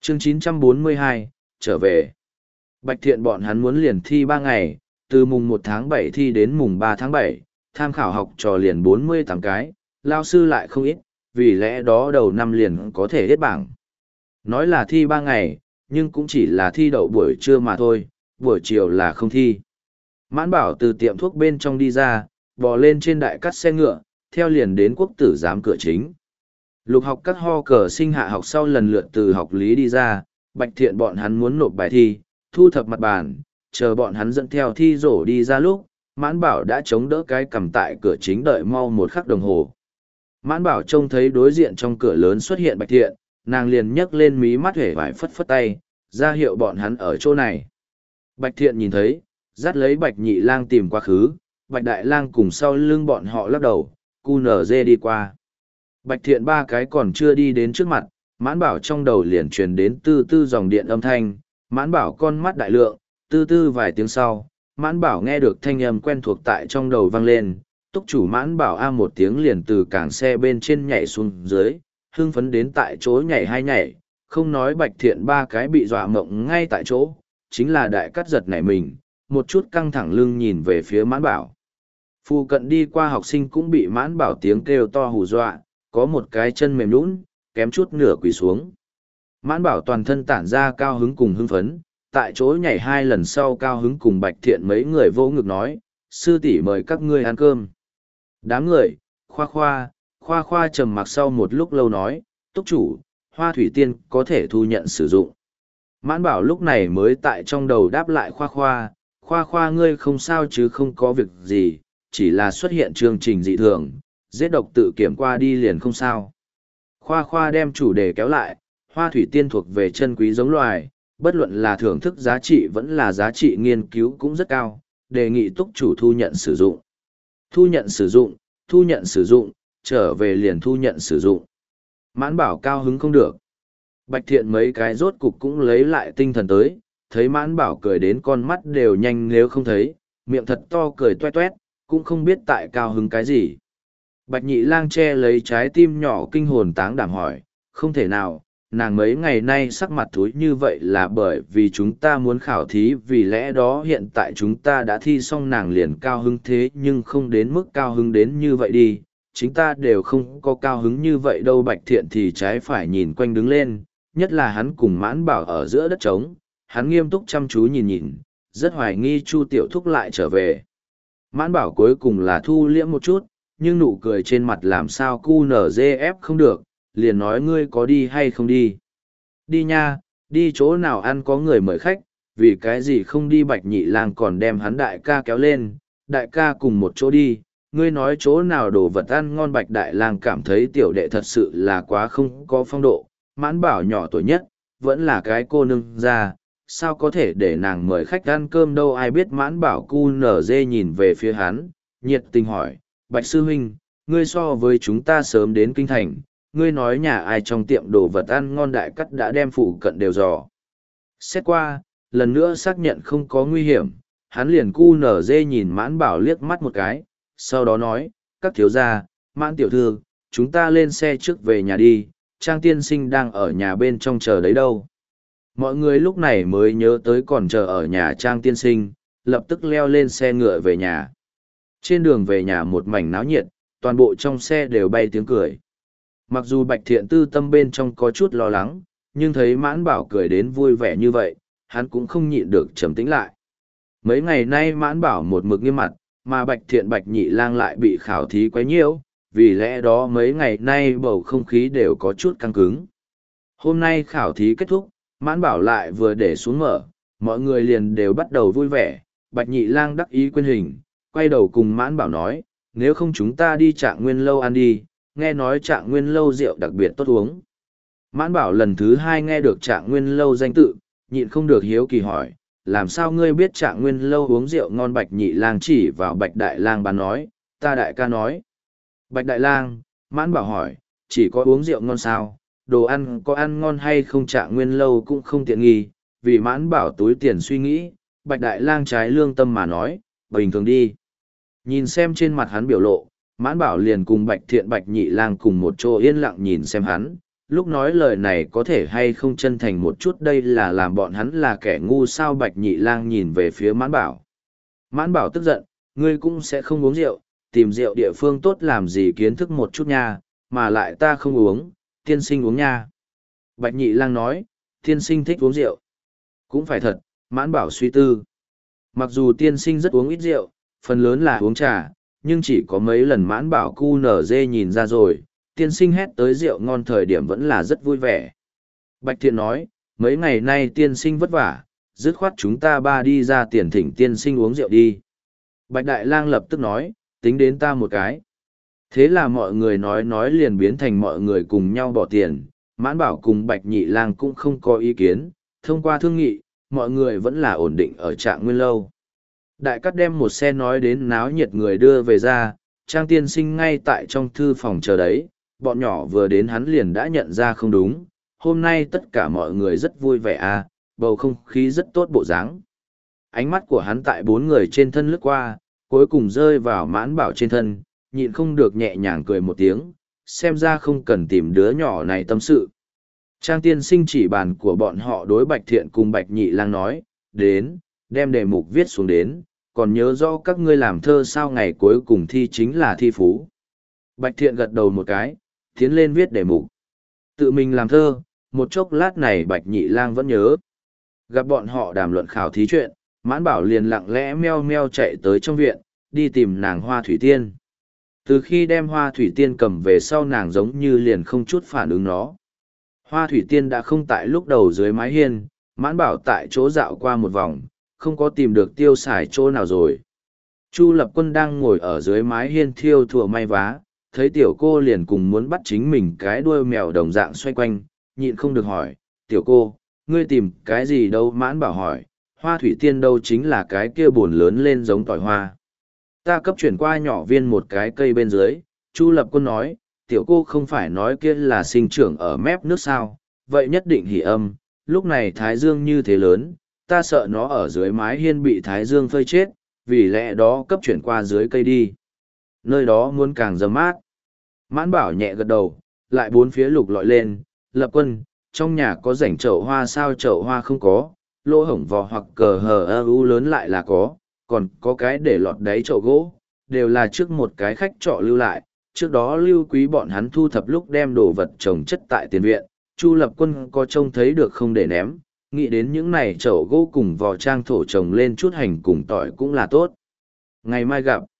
Chương 942, trở về. Bạch Thiện bọn hắn muốn liền thi 3 ngày, từ mùng 1 tháng 7 thi đến mùng 3 tháng 7, tham khảo học trò liền 48 cái, lao sư lại không ít, vì lẽ đó đầu năm liền có thể hết bảng. Nói là thi 3 ngày, nhưng cũng chỉ là thi đậu buổi trưa mà thôi, buổi chiều là không thi. Mãn Bảo từ tiệm thuốc bên trong đi ra, bò lên trên đại cắt xe ngựa, theo liền đến quốc tử giám cửa chính. Lục học các ho cờ sinh hạ học sau lần lượt từ học lý đi ra, Bạch Thiện bọn hắn muốn nộp bài thi, thu thập mặt bàn, chờ bọn hắn dẫn theo thi rổ đi ra lúc, Mãn Bảo đã chống đỡ cái cầm tại cửa chính đợi mau 1 khắc đồng hồ. Mãn Bảo trông thấy đối diện trong cửa lớn xuất hiện Bạch Thiện, nàng liền nhấc lên mí mắt hể vải phất phất tay, ra hiệu bọn hắn ở chỗ này. Bạch Thiện nhìn thấy, dắt lấy Bạch Nhị Lang tìm quá khứ, Bạch Đại Lang cùng sau lưng bọn họ lắc đầu, cu nở dê đi qua. Bạch Thiện 3 cái còn chưa đi đến trước mặt, Mãn Bảo trong đầu liền truyền đến tư tư dòng điện âm thanh, Mãn Bảo con mắt đại lượng, tư tư vài tiếng sau, Mãn Bảo nghe được thanh âm quen thuộc tại trong đầu vang lên, túc chủ Mãn Bảo a một tiếng liền từ cảng xe bên trên nhảy xuống dưới, hưng phấn đến tại chỗ nhảy 2 nhảy, không nói Bạch Thiện 3 cái bị dọa mộng ngay tại chỗ, chính là đại cắt giật nảy mình, một chút căng thẳng lưng nhìn về phía Mãn Bảo. Phu cận đi qua học sinh cũng bị Mãn Bảo tiếng kêu to hù dọa, có một cái chân mềm nhũn, kém chút nửa quỳ xuống. Mãn Bảo toàn thân tản ra cao hứng cùng hưng phấn, tại chỗ nhảy 2 lần sau cao hứng cùng Bạch Thiện mấy người vô ngực nói, sư tỷ mời các ngươi ăn cơm. Đám người, khoa khoa trầm mặc sau một lúc lâu nói, túc chủ, hoa thủy tiên có thể thu nhận sử dụng. Mãn Bảo lúc này mới tại trong đầu đáp lại khoa khoa ngươi không sao chứ không có việc gì, chỉ là xuất hiện chương trình dị thường, giết độc tự kiểm qua đi liền không sao. Khoa khoa đem chủ đề kéo lại, hoa thủy tiên thuộc về chân quý giống loài, bất luận là thưởng thức giá trị vẫn là giá trị nghiên cứu cũng rất cao, đề nghị túc chủ thu nhận sử dụng. Thu nhận sử dụng, trở về liền thu nhận sử dụng. Mãn Bảo cao hứng không được. Bạch Thiện mấy cái rốt cục cũng lấy lại tinh thần tới, thấy Mãn Bảo cười đến con mắt đều nhanh nếu không thấy, miệng thật to cười toét toét, cũng không biết tại cao hứng cái gì. Bạch Nhị Lang che lấy trái tim nhỏ kinh hồn táng đảm hỏi, không thể nào, nàng mấy ngày nay sắc mặt thúi như vậy là bởi vì chúng ta muốn khảo thí, vì lẽ đó hiện tại chúng ta đã thi xong nàng liền cao hứng thế nhưng không đến mức cao hứng đến như vậy đi, chính ta đều không có cao hứng như vậy đâu. Bạch Thiện thì trái phải nhìn quanh đứng lên, nhất là hắn cùng Mãn Bảo ở giữa đất trống, hắn nghiêm túc chăm chú nhìn, rất hoài nghi Chu Tiểu Thúc lại trở về. Mãn Bảo cuối cùng là thu liễm một chút, nhưng nụ cười trên mặt làm sao QNZF không được, liền nói ngươi có đi hay không đi. Đi nha, đi chỗ nào ăn có người mời khách, vì cái gì không đi. Bạch Nhị Lang còn đem hắn đại ca kéo lên, đại ca cùng một chỗ đi, ngươi nói chỗ nào đồ vật ăn ngon. Bạch Đại Lang cảm thấy tiểu đệ thật sự là quá không có phong độ, Mãn Bảo nhỏ tuổi nhất, vẫn là cái cô nương ra, sao có thể để nàng mời khách ăn cơm đâu. Ai biết Mãn Bảo QNZ nhìn về phía hắn, nhiệt tình hỏi, Bạch Sư Huynh, ngươi so với chúng ta sớm đến kinh thành, ngươi nói nhà ai trong tiệm đồ vật ăn ngon. Đại cắt đã đem phụ cận đều dò xét qua, lần nữa xác nhận không có nguy hiểm, hắn liền QNZ nhìn Mãn Bảo liếc mắt một cái, sau đó nói, các thiếu gia, Mãn tiểu thư, chúng ta lên xe trước về nhà đi, Trang tiên sinh đang ở nhà bên trong chờ đấy đâu. Mọi người lúc này mới nhớ tới còn chờ ở nhà Trang tiên sinh, lập tức leo lên xe ngựa về nhà. Trên đường về nhà một mảnh náo nhiệt, toàn bộ trong xe đều bay tiếng cười. Mặc dù Bạch Thiện tư tâm bên trong có chút lo lắng, nhưng thấy Mãn Bảo cười đến vui vẻ như vậy, hắn cũng không nhịn được trầm tĩnh lại. Mấy ngày nay Mãn Bảo một mực nghiêm mặt, mà Bạch Thiện Bạch Nhị Lang lại bị khảo thí quấy nhiễu, vì lẽ đó mấy ngày nay bầu không khí đều có chút căng cứng. Hôm nay khảo thí kết thúc, Mãn Bảo lại vừa để xuống mở, mọi người liền đều bắt đầu vui vẻ. Bạch Nhị Lang đắc ý quyên hình, quay đầu cùng Mãn Bảo nói, nếu không chúng ta đi Trạng Nguyên lâu ăn đi, nghe nói Trạng Nguyên lâu rượu đặc biệt tốt uống. Mãn Bảo lần thứ 2 nghe được Trạng Nguyên lâu danh tự, nhịn không được hiếu kỳ hỏi, làm sao ngươi biết Trạng Nguyên lâu uống rượu ngon. Bạch Nhị Lang chỉ vào Bạch Đại Lang bán nói, ta đại ca nói. Bạch Đại Lang, Mãn Bảo hỏi, chỉ có uống rượu ngon sao, đồ ăn có ăn ngon hay không? Trạng Nguyên lâu cũng không tiện nghi, vì Mãn Bảo túi tiền suy nghĩ, Bạch Đại Lang trái lương tâm mà nói, bình thường đi. Nhìn xem trên mặt hắn biểu lộ, Mãn Bảo liền cùng Bạch Thiện Bạch Nhị Lang cùng một chỗ yên lặng nhìn xem hắn, lúc nói lời này có thể hay không chân thành một chút, đây là làm bọn hắn là kẻ ngu sao? Bạch Nhị Lang nhìn về phía Mãn Bảo. Mãn Bảo tức giận, ngươi cũng sẽ không uống rượu, tìm rượu địa phương tốt làm gì, kiến thức một chút nha, mà lại ta không uống, tiên sinh uống nha. Bạch Nhị Lang nói, tiên sinh thích uống rượu. Cũng phải thật, Mãn Bảo suy tư. Mặc dù tiên sinh rất uống ít rượu, phần lớn là uống trà, nhưng chỉ có mấy lần Mãn Bảo cu nở dê nhìn ra rồi, tiên sinh hét tới rượu ngon thời điểm vẫn là rất vui vẻ. Bạch Thiện nói, mấy ngày nay tiên sinh vất vả, dứt khoát chúng ta ba đi ra tiền thỉnh tiên sinh uống rượu đi. Bạch Đại Lang lập tức nói, tính đến ta một cái. Thế là mọi người nói liền biến thành mọi người cùng nhau bỏ tiền, Mãn Bảo cùng Bạch Nhị Lang cũng không có ý kiến, thông qua thương nghị, mọi người vẫn là ổn định ở Trạng Nguyên Lâu. Đại Cát đem một xe nói đến náo nhiệt người đưa về ra, Trang tiên sinh ngay tại trong thư phòng chờ đấy, bọn nhỏ vừa đến hắn liền đã nhận ra không đúng, hôm nay tất cả mọi người rất vui vẻ à, bầu không khí rất tốt bộ dáng. Ánh mắt của hắn tại bốn người trên thân lướt qua, cuối cùng rơi vào Mãn Bảo trên thân, nhịn không được nhẹ nhàng cười một tiếng, xem ra không cần tìm đứa nhỏ này tâm sự. Trang tiên sinh chỉ bàn của bọn họ đối Bạch Thiện cùng Bạch Nhị Lang nói, đến, đem đề mục viết xuống đến, còn nhớ rõ các ngươi làm thơ sao, ngày cuối cùng thi chính là thi phú. Bạch Thiện gật đầu một cái, tiến lên viết đề mục. Tự mình làm thơ, một chốc lát này Bạch Nhị Lang vẫn nhớ. Gặp bọn họ đàm luận khảo thí chuyện, Mãn Bảo liền lặng lẽ meo meo chạy tới trong viện, đi tìm nàng Hoa Thủy Tiên. Từ khi đem Hoa Thủy Tiên cầm về sau, nàng giống như liền không chút phản ứng nó. Hoa Thủy Tiên đã không tại lúc đầu dưới mái hiên, Mãn Bảo tại chỗ dạo qua một vòng, không có tìm được tiêu xài chỗ nào rồi. Chu Lập Quân đang ngồi ở dưới mái hiên thiêu thùa may vá, thấy tiểu cô liền cùng muốn bắt chính mình cái đuôi mèo đồng dạng xoay quanh, nhịn không được hỏi, tiểu cô, ngươi tìm cái gì đâu? Mãn Bảo hỏi, Hoa Thủy Tiên đâu chính là cái kia buồn lớn lên giống tỏi hoa. Ta cấp chuyển qua nhỏ viên một cái cây bên dưới. Chu Lập Quân nói, tiểu cô không phải nói kia là sinh trưởng ở mép nước sao, vậy nhất định hỉ âm, lúc này thái dương như thế lớn, ta sợ nó ở dưới mái hiên bị thái dương phơi chết, vì lẽ đó cấp chuyển qua dưới cây đi. Nơi đó muốn càng dâm mát. Mãn Bảo nhẹ gật đầu, lại bốn phía lục lọi lên, Lập Quân, trong nhà có rảnh chậu hoa sao? Chậu hoa không có, lỗ hổng vò hoặc cờ hờ ơ u lớn lại là có, còn có cái để lọt đáy chậu gỗ, đều là trước một cái khách trọ lưu lại, trước đó Lưu Quý bọn hắn thu thập lúc đem đồ vật trồng chất tại tiền viện, Chu Lập Quân có trông thấy được không để ném, nghĩ đến những này chậu gỗ cùng vò trang thổ trồng lên chút hành cùng tỏi cũng là tốt. Ngày mai gặp.